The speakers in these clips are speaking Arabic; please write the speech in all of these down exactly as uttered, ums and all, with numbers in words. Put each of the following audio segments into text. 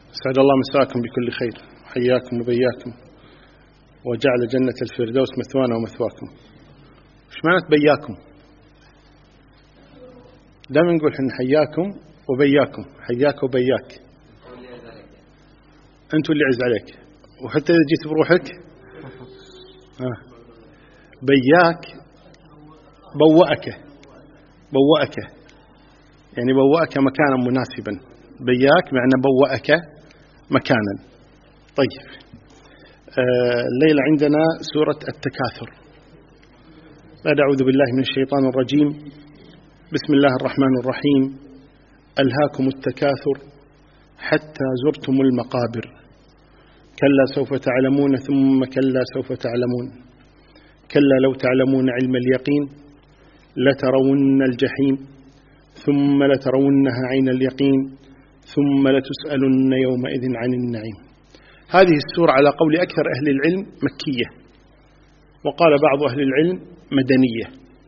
سعد الله مساكم بكل خير، حياكم وبياكم، وجعل جنة الفردوس مثوانا ومثواكم. إيش معنى بياكم؟ دائما نقول حن حياكم وبياكم، حياك وبياك، أنتوا اللي عز عليك. وحتى إذا جيت بروحك آه. بياك بوأك، بوأك يعني بوأك مكانا مناسبا، بياك معنى بوأك مكانا. طيب آه الليلة عندنا سورة التكاثر. بعد أعوذ بالله من الشيطان الرجيم، بسم الله الرحمن الرحيم. ألهاكم التكاثر حتى زرتم المقابر، كلا سوف تعلمون ثم كلا سوف تعلمون، كلا لو تعلمون علم اليقين لترون الجحيم ثم لترونها عين اليقين ثم لتسألن يومئذ عن النعيم. هذه السورة على قول أكثر أهل العلم مكية، وقال بعض أهل العلم مدنية.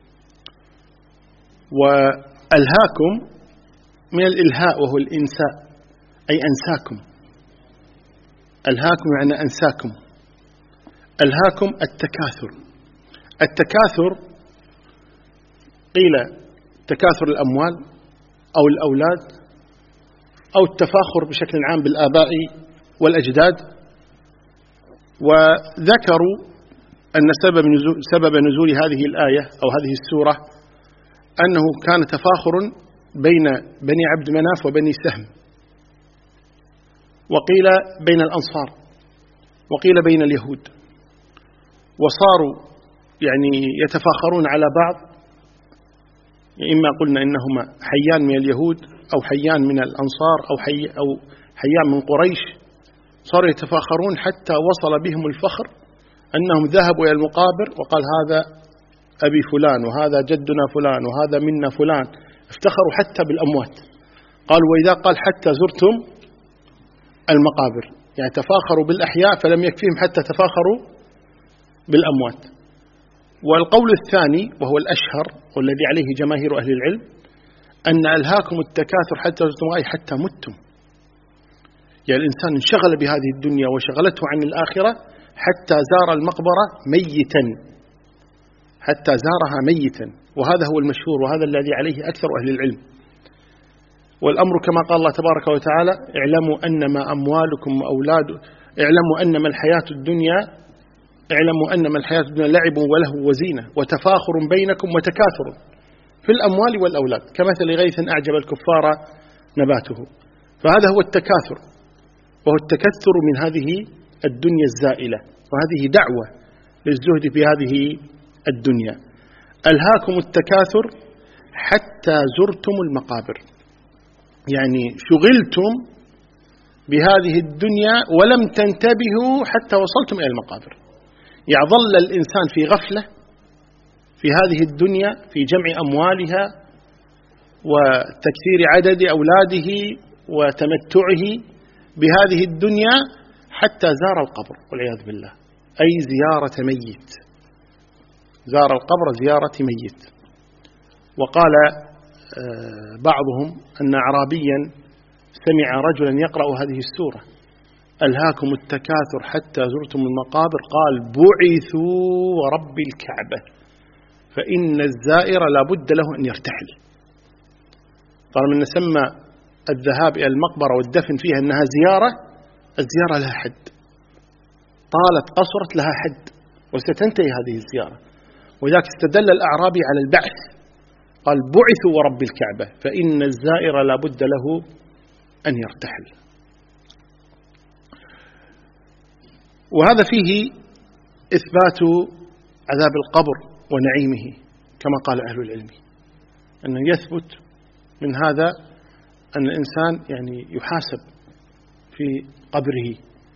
وألهاكم من الإلهاء وهو الإنساء، أي أنساكم. ألهاكم يعني أنساكم. ألهاكم التكاثر. التكاثر قيل تكاثر الأموال أو الأولاد أو التفاخر بشكل عام بالآباء والأجداد. وذكروا أن سبب نزول, سبب نزول هذه الآية أو هذه السورة أنه كان تفاخر بين بني عبد مناف وبني سهم، وقيل بين الأنصار، وقيل بين اليهود، وصاروا يعني يتفاخرون على بعض، إما قلنا إنهما حيان من اليهود أو حيان من الأنصار أو, حي أو حيان من قريش، صاروا يتفاخرون حتى وصل بهم الفخر أنهم ذهبوا إلى المقابر وقال هذا أبي فلان وهذا جدنا فلان وهذا منا فلان. افتخروا حتى بالأموات، قالوا وإذا قال حتى زرتم المقابر يعني تفاخروا بالأحياء فلم يكفيهم حتى تفاخروا بالأموات. والقول الثاني وهو الأشهر والذي عليه جماهير أهل العلم أن ألهاكم التكاثر حتى زرتم أي حتى متم، يعني الإنسان انشغل بهذه الدنيا وشغلته عن الآخرة حتى زار المقبرة ميتا، حتى زارها ميتا. وهذا هو المشهور وهذا الذي عليه أكثر أهل العلم. والأمر كما قال الله تبارك وتعالى اعلموا أنما أموالكم وأولاد اعلموا أنما الحياة الدنيا اعلموا أنما الحياة الدنيا لعب وله وزينة وتفاخر بينكم وتكاثر في الأموال والأولاد كمثل غيث أعجب الكفار نباته. فهذا هو التكاثر، وهو التكثر من هذه الدنيا الزائلة، وهذه دعوة للزهد في هذه الدنيا. ألهاكم التكاثر حتى زرتم المقابر، يعني شغلتم بهذه الدنيا ولم تنتبهوا حتى وصلتم إلى المقابر. يظل الإنسان في غفلة في هذه الدنيا في جمع أموالها وتكثير عدد أولاده وتمتعه بهذه الدنيا حتى زار القبر والعياذ بالله، أي زيارة ميت، زار القبر زيارة ميت. وقال بعضهم أن أعرابيا سمع رجلا يقرأ هذه السورة ألهاكم التكاثر حتى زرتم المقابر، قال بعثوا ورب الكعبة فإن الزائر لا بد له أن يرتحل. قال من سمى الذهاب إلى المقبرة والدفن فيها أنها زيارة، الزيارة لها حد، طالت قصرت لها حد وستنتهي هذه الزيارة. وذلك استدل الأعرابي على البعث، قال بعثوا ورب الكعبة فإن الزائر لا بد له أن يرتحل. وهذا فيه إثبات عذاب القبر ونعيمه كما قال أهل العلم، أنه يثبت من هذا أن الإنسان يعني يحاسب في قبره،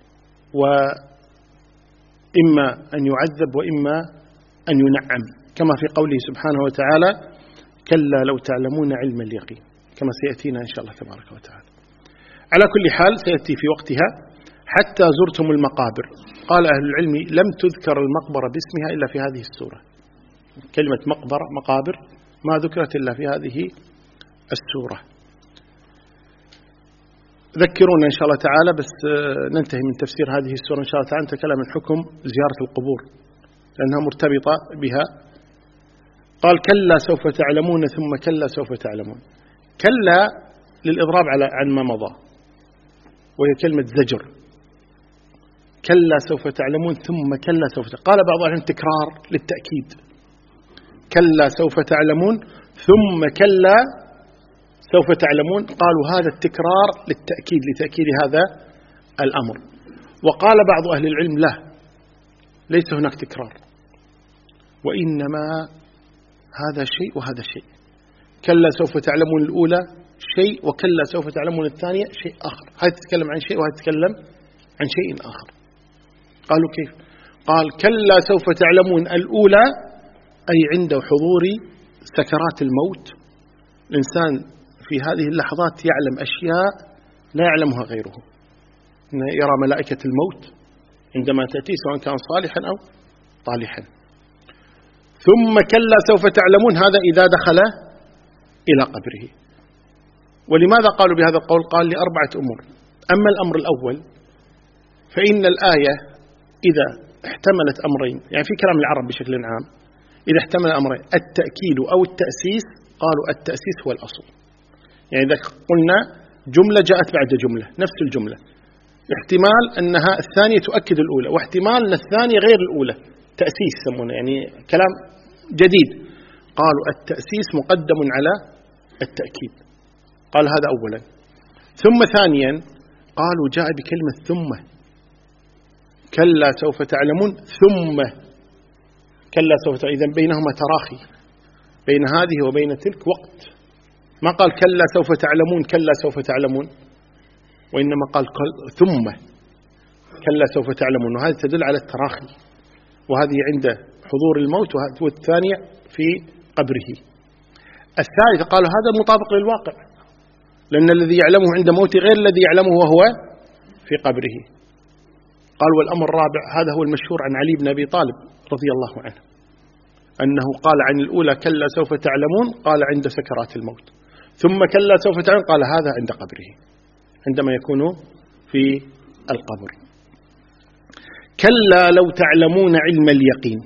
وإما أن يعذب وإما أن ينعم، كما في قوله سبحانه وتعالى كلا لو تعلمون علم اليقين، كما سيأتينا إن شاء الله تبارك وتعالى. على كل حال سيأتي في وقتها. حتى زرتم المقابر، قال أهل العلم لم تذكر المقبرة باسمها إلا في هذه السورة، كلمة مقبرة مقابر ما ذكرت إلا في هذه السورة. ذكرونا إن شاء الله تعالى، بس ننتهي من تفسير هذه السورة إن شاء الله تعالى، نتكلم عن حكم زيارة القبور لأنها مرتبطة بها. قال كلا سوف تعلمون ثم كلا سوف تعلمون. كلا للإضراب على عن ما مضى، وهي كلمة زجر. كلا سوف تعلمون ثم كلا سوف تعلمون. قال بعض أهل تكرار للتأكيد، كلا سوف تعلمون ثم كلا سوف تعلمون. قالوا هذا التكرار للتأكيد، لتأكيد هذا الأمر. وقال بعض أهل العلم لا، ليس هناك تكرار، وإنما هذا شيء وهذا شيء. كلا سوف تعلمون الأولى شيء، وكلا سوف تعلمون الثانية شيء آخر. هذا تتكلم عن شيء وهذا تتكلم عن شيء آخر. قالوا كيف؟ قال كلا سوف تعلمون الأولى أي عند حضور سكرات الموت، الإنسان في هذه اللحظات يعلم أشياء لا يعلمها غيره، يرى ملائكة الموت عندما تأتي سواء كان صالحا أو طالحا. ثم كلا سوف تعلمون هذا إذا دخل إلى قبره. ولماذا قالوا بهذا القول؟ قال لأربعة أمور. أما الأمر الأول فإن الآية إذا احتملت أمرين، يعني في كلام العرب بشكل عام إذا احتمل أمرين التأكيد أو التأسيس، قالوا التأسيس هو الأصل. يعني إذا قلنا جملة جاءت بعد جملة نفس الجملة، احتمال أنها الثانية تؤكد الأولى، واحتمال أن الثانية غير الأولى، تأسيس يسمونه، يعني كلام جديد. قالوا التأسيس مقدم على التأكيد. قال هذا أولا. ثم ثانيا قالوا جاء بكلمة ثم، كلا سوف تعلمون ثم كلا سوف تعلمون، إذن بينهما تراخي، بين هذه وبين تلك وقت. ما قال كلا سوف تعلمون كلا سوف تعلمون، وإنما قال ثم كلا سوف تعلمون، وهذا تدل على التراخي، وهذه عند حضور الموت والثانية في قبره. الثالث قالوا هذا مطابق للواقع، لأن الذي يعلمه عند موته غير الذي يعلمه وهو في قبره. قال والأمر الرابع هذا هو المشهور عن علي بن أبي طالب رضي الله عنه، أنه قال عن الأولى كلا سوف تعلمون، قال عند سكرات الموت، ثم كلا سوف تعلمون قال هذا عند قبره، عندما يكون في القبر. كلا لو تعلمون علم اليقين،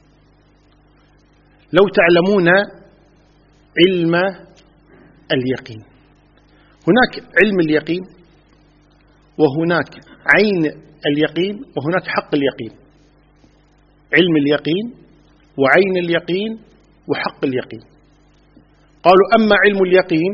لو تعلمون علم اليقين، هناك علم اليقين وهناك عين اليقين وهناك حق اليقين. علم اليقين وعين اليقين وحق اليقين. قالوا أما علم اليقين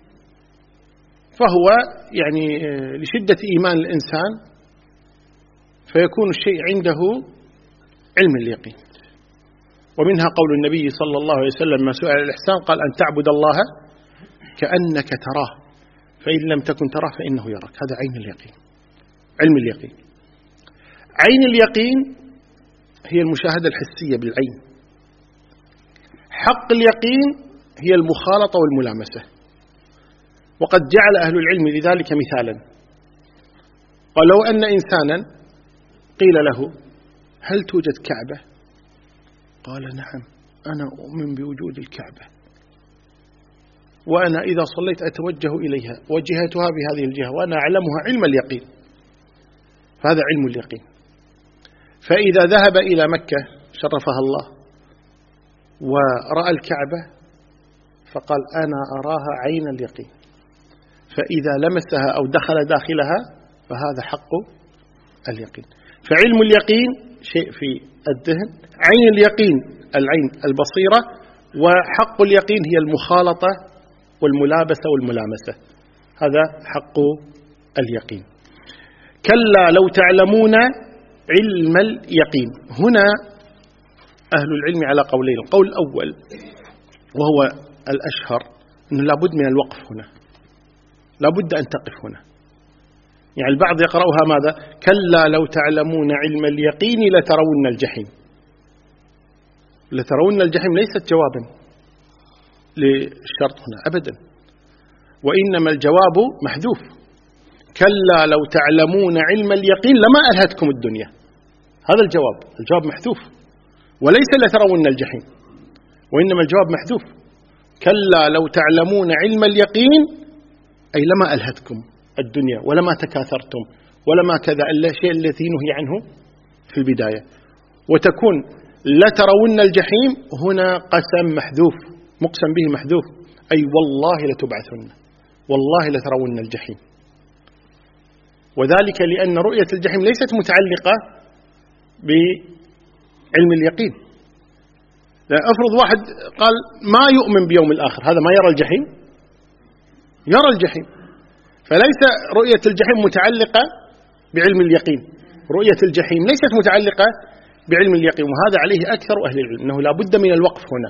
فهو يعني لشدة إيمان الإنسان فيكون الشيء عنده علم اليقين. ومنها قول النبي صلى الله عليه وسلم ما سئل الإحسان قال أن تعبد الله كأنك تراه فإن لم تكن تراه فإنه يراك. هذا عين اليقين، علم اليقين. عين اليقين هي المشاهدة الحسية بالعين. حق اليقين هي المخالطة والملامسة. وقد جعل أهل العلم لذلك مثالا، قال لو أن إنسانا قيل له هل توجد كعبة؟ قال نعم أنا أؤمن بوجود الكعبة، وأنا إذا صليت أتوجه إليها وجهتها بهذه الجهة وأنا أعلمها علم اليقين. فهذا علم اليقين. فإذا ذهب إلى مكة شرفها الله ورأى الكعبة فقال أنا أراها عين اليقين، فإذا لمسها أو دخل داخلها فهذا حق اليقين. فعلم اليقين شيء في الذهن، عين اليقين العين البصيرة، وحق اليقين هي المخالطة والملابسة والملامسة. هذا حق اليقين. كلا لو تعلمون علم اليقين. هنا أهل العلم على قولين. القول الأول وهو الأشهر أنه لابد من الوقف هنا، لابد أن تقف هنا. يعني البعض يقرأها ماذا؟ كلا لو تعلمون علم اليقين لترون الجحيم. لترون الجحيم ليست جوابا للشرط هنا أبدا، وإنما الجواب محذوف. كلا لو تعلمون علم اليقين لما ألهتكم الدنيا. هذا الجواب، الجواب محذوف، وليس لترون الجحيم، وإنما الجواب محذوف. كلا لو تعلمون علم اليقين أي لما ألهتكم الدنيا ولما تكاثرتم ولما كذا، الشيء الذي نهي عنه في البداية. وتكون لترون الجحيم هنا قسم محذوف، مقسم به محذوف، أي والله لتبعثن، والله لترون الجحيم. وذلك لأن رؤية الجحيم ليست متعلقة بعلم اليقين. لا أفرض واحد قال ما يؤمن بيوم الآخر، هذا ما يرى الجحيم؟ يرى الجحيم. فليس رؤية الجحيم متعلقة بعلم اليقين، رؤية الجحيم ليست متعلقة بعلم اليقين، وهذا عليه أكثر أهل العلم، أنه لا بد من الوقف هنا،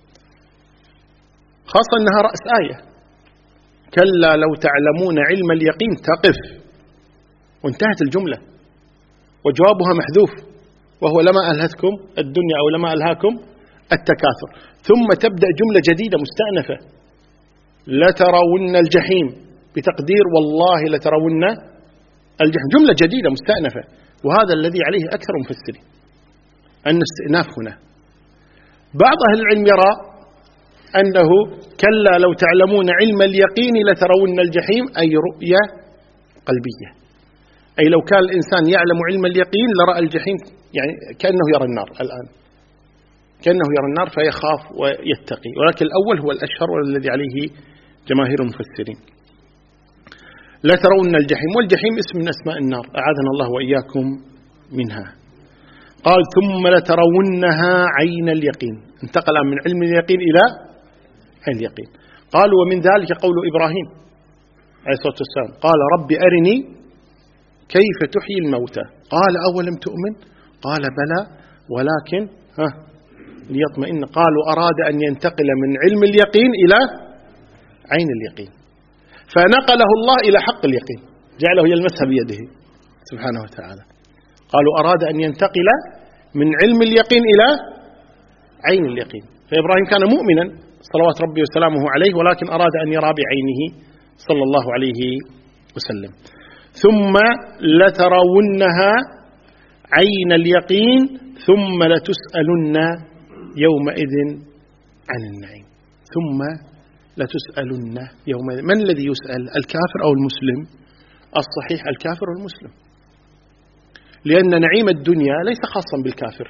خاصة أنها رأس آية، كلا لو تعلمون علم اليقين تقف، وانتهت الجملة وجوابها محذوف، وهو لما ألهتكم الدنيا أو لما ألهاكم التكاثر. ثم تبدأ جملة جديدة مستأنفة، لترون الجحيم بتقدير والله لترون الجحيم، جملة جديدة مستأنفة. وهذا الذي عليه أكثر مفسرين أن استئناف هنا. بعض أهل العلم يرى أنه كلا لو تعلمون علم اليقين لترون الجحيم، أي رؤية قلبية، أي لو كان الإنسان يعلم علم اليقين لرأى الجحيم، يعني كأنه يرى النار الآن، كأنه يرى النار فيخاف ويتقي. ولكن الأول هو الأشهر والذي عليه جماهير المفسرين. لترون الجحيم، والجحيم اسم من أسماء النار، أعاذنا الله وإياكم منها. قال ثم لترونها عين اليقين، انتقل من علم اليقين إلى عين اليقين. قال ومن ذلك قول إبراهيم عليه الصلاة والسلام، قال رب أرني كيف تحيي الموتى، قال أولم تؤمن، قال بلى ولكن ها ليطمئن، قالوا أراد أن ينتقل من علم اليقين إلى عين اليقين، فنقله الله إلى حق اليقين، جعله يلمسها بيده سبحانه وتعالى. قالوا أراد أن ينتقل من علم اليقين إلى عين اليقين، فإبراهيم كان مؤمنا صلوات ربي وسلامه عليه، ولكن أراد أن يرى بعينه صلى الله عليه وسلم. ثم لترونها عين اليقين ثم لتسألن يومئذ عن النعيم. ثم لتسألن يومئذ، من الذي يسأل، الكافر أو المسلم؟ الصحيح الكافر والمسلم، لأن نعيم الدنيا ليس خاصا بالكافر.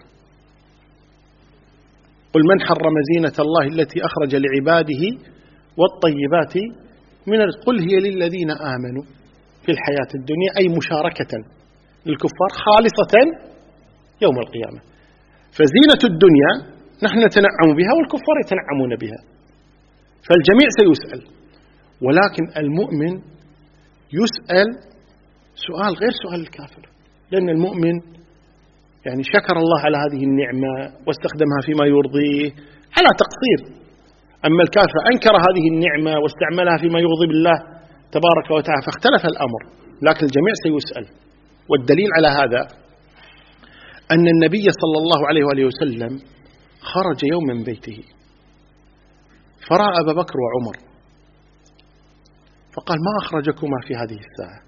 قل من حرم زينة الله التي أخرج لعباده والطيبات من الرزق، قل هي للذين آمنوا في الحياة الدنيا، أي مشاركة للكفار خالصة يوم القيامة. فزينة الدنيا نحن نتنعم بها والكفار يتنعمون بها، فالجميع سيسأل. ولكن المؤمن يسأل سؤال غير سؤال الكافر، لأن المؤمن يعني شكر الله على هذه النعمة واستخدمها فيما يرضيه على تقصير. أما الكافر أنكر هذه النعمة واستعملها فيما يغضب الله تبارك وتعالى، فاختلف الأمر، لكن الجميع سيسأل. والدليل على هذا أن النبي صلى الله عليه وآله وسلم خرج يوم من بيته فرأى أبا بكر وعمر، فقال ما أخرجكما في هذه الساعة؟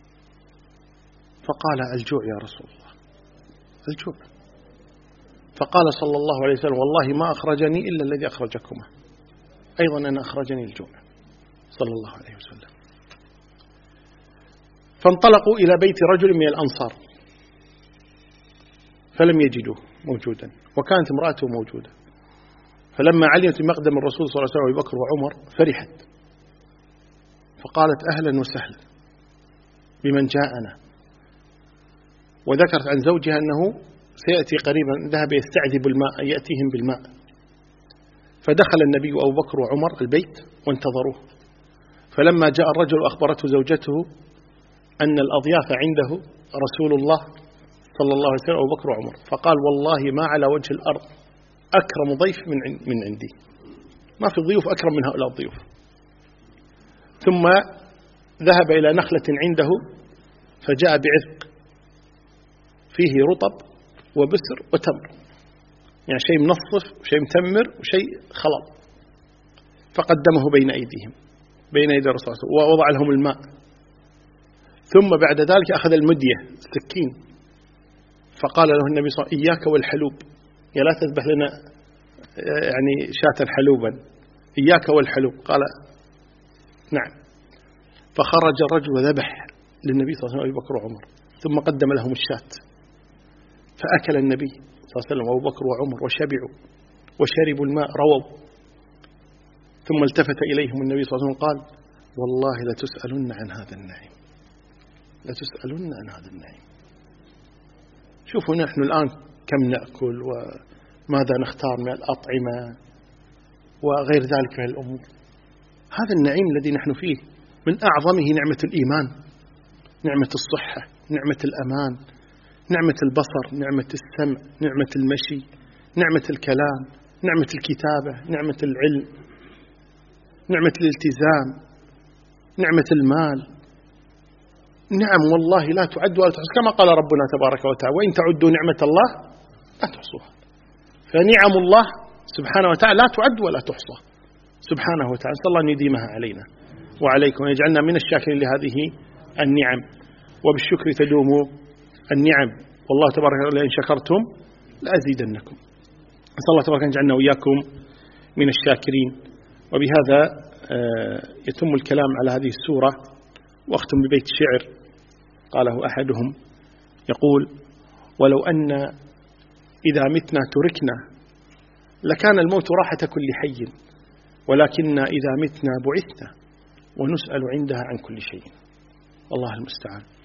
فقال الجوع يا رسول الله، الجوع. فقال صلى الله عليه وسلم والله ما أخرجني إلا الذي أخرجكما، أيضا أنا أخرجني الجوع صلى الله عليه وسلم. فانطلقوا إلى بيت رجل من الأنصار فلم يجدوه موجودا، وكانت امرأته موجودة. فلما علمت مقدم الرسول صلى الله عليه وسلم أبي بكر وعمر فرحت، فقالت أهلا وسهلا بمن جاءنا، وذكرت عن زوجها أنه سيأتي قريبا، ذهب يستعذب الماء يأتيهم بالماء. فدخل النبي وأبو بكر وعمر البيت وانتظروه. فلما جاء الرجل أخبرته زوجته أن الأضياف عنده رسول الله صلى الله عليه وسلم أبو بكر وعمر، فقال والله ما على وجه الأرض أكرم ضيف من من عندي، ما في ضيوف أكرم من هؤلاء الضيوف. ثم ذهب إلى نخلة عنده فجاء بعذق فيه رطب وبسر وتمر، يعني شيء منصف وشيء متمر وشيء خلط، فقدمه بين أيديهم بين أيدي الرسول ووضع لهم الماء. ثم بعد ذلك أخذ المدية السكين، فقال له النبي صلى الله عليه وسلم إياك والحلوب، يا لا تذبح لنا يعني شاة حلوبا، إياك والحلوب. قال نعم. فخرج الرجل وذبح للنبي صلى الله عليه وسلم أبي بكر وعمر، ثم قدم لهم الشاة، فأكل النبي صلى الله عليه وسلم وأبو بكر وعمر وشبعوا وشربوا الماء رووا. ثم التفت إليهم النبي صلى الله عليه وسلم قال: والله لتسألن عن هذا النعيم، لتسألن عن هذا النعيم. شوفوا نحن الآن كم نأكل وماذا نختار من الأطعمة وغير ذلك من الأمور. هذا النعيم الذي نحن فيه من أعظمه نعمة الإيمان، نعمة الصحة، نعمة الأمان، نعمة البصر، نعمة السمع، نعمة المشي، نعمة الكلام، نعمة الكتابة، نعمة العلم، نعمة الالتزام، نعمة المال. نعم والله لا تعد ولا تحصى، كما قال ربنا تبارك وتعالى: وإن تعدوا نعمة الله لا تحصوها. فنعم الله سبحانه وتعالى لا تعد ولا تحصى سبحانه وتعالى. نسأل الله أن يديمها علينا وعليكم ويجعلنا من الشاكرين لهذه النعم، وبالشكر تدوم النعم. والله تبارك وتعالى: إن شكرتم لأزيدنكم. نسأل الله تبارك أن يجعلنا وإياكم من الشاكرين. وبهذا يتم الكلام على هذه السورة، واختم ببيت شعر قاله أحدهم يقول: ولو أن إذا متنا تركنا لكان الموت راحة كل حي، ولكننا إذا متنا بعثنا ونسأل عندها عن كل شيء. والله المستعان.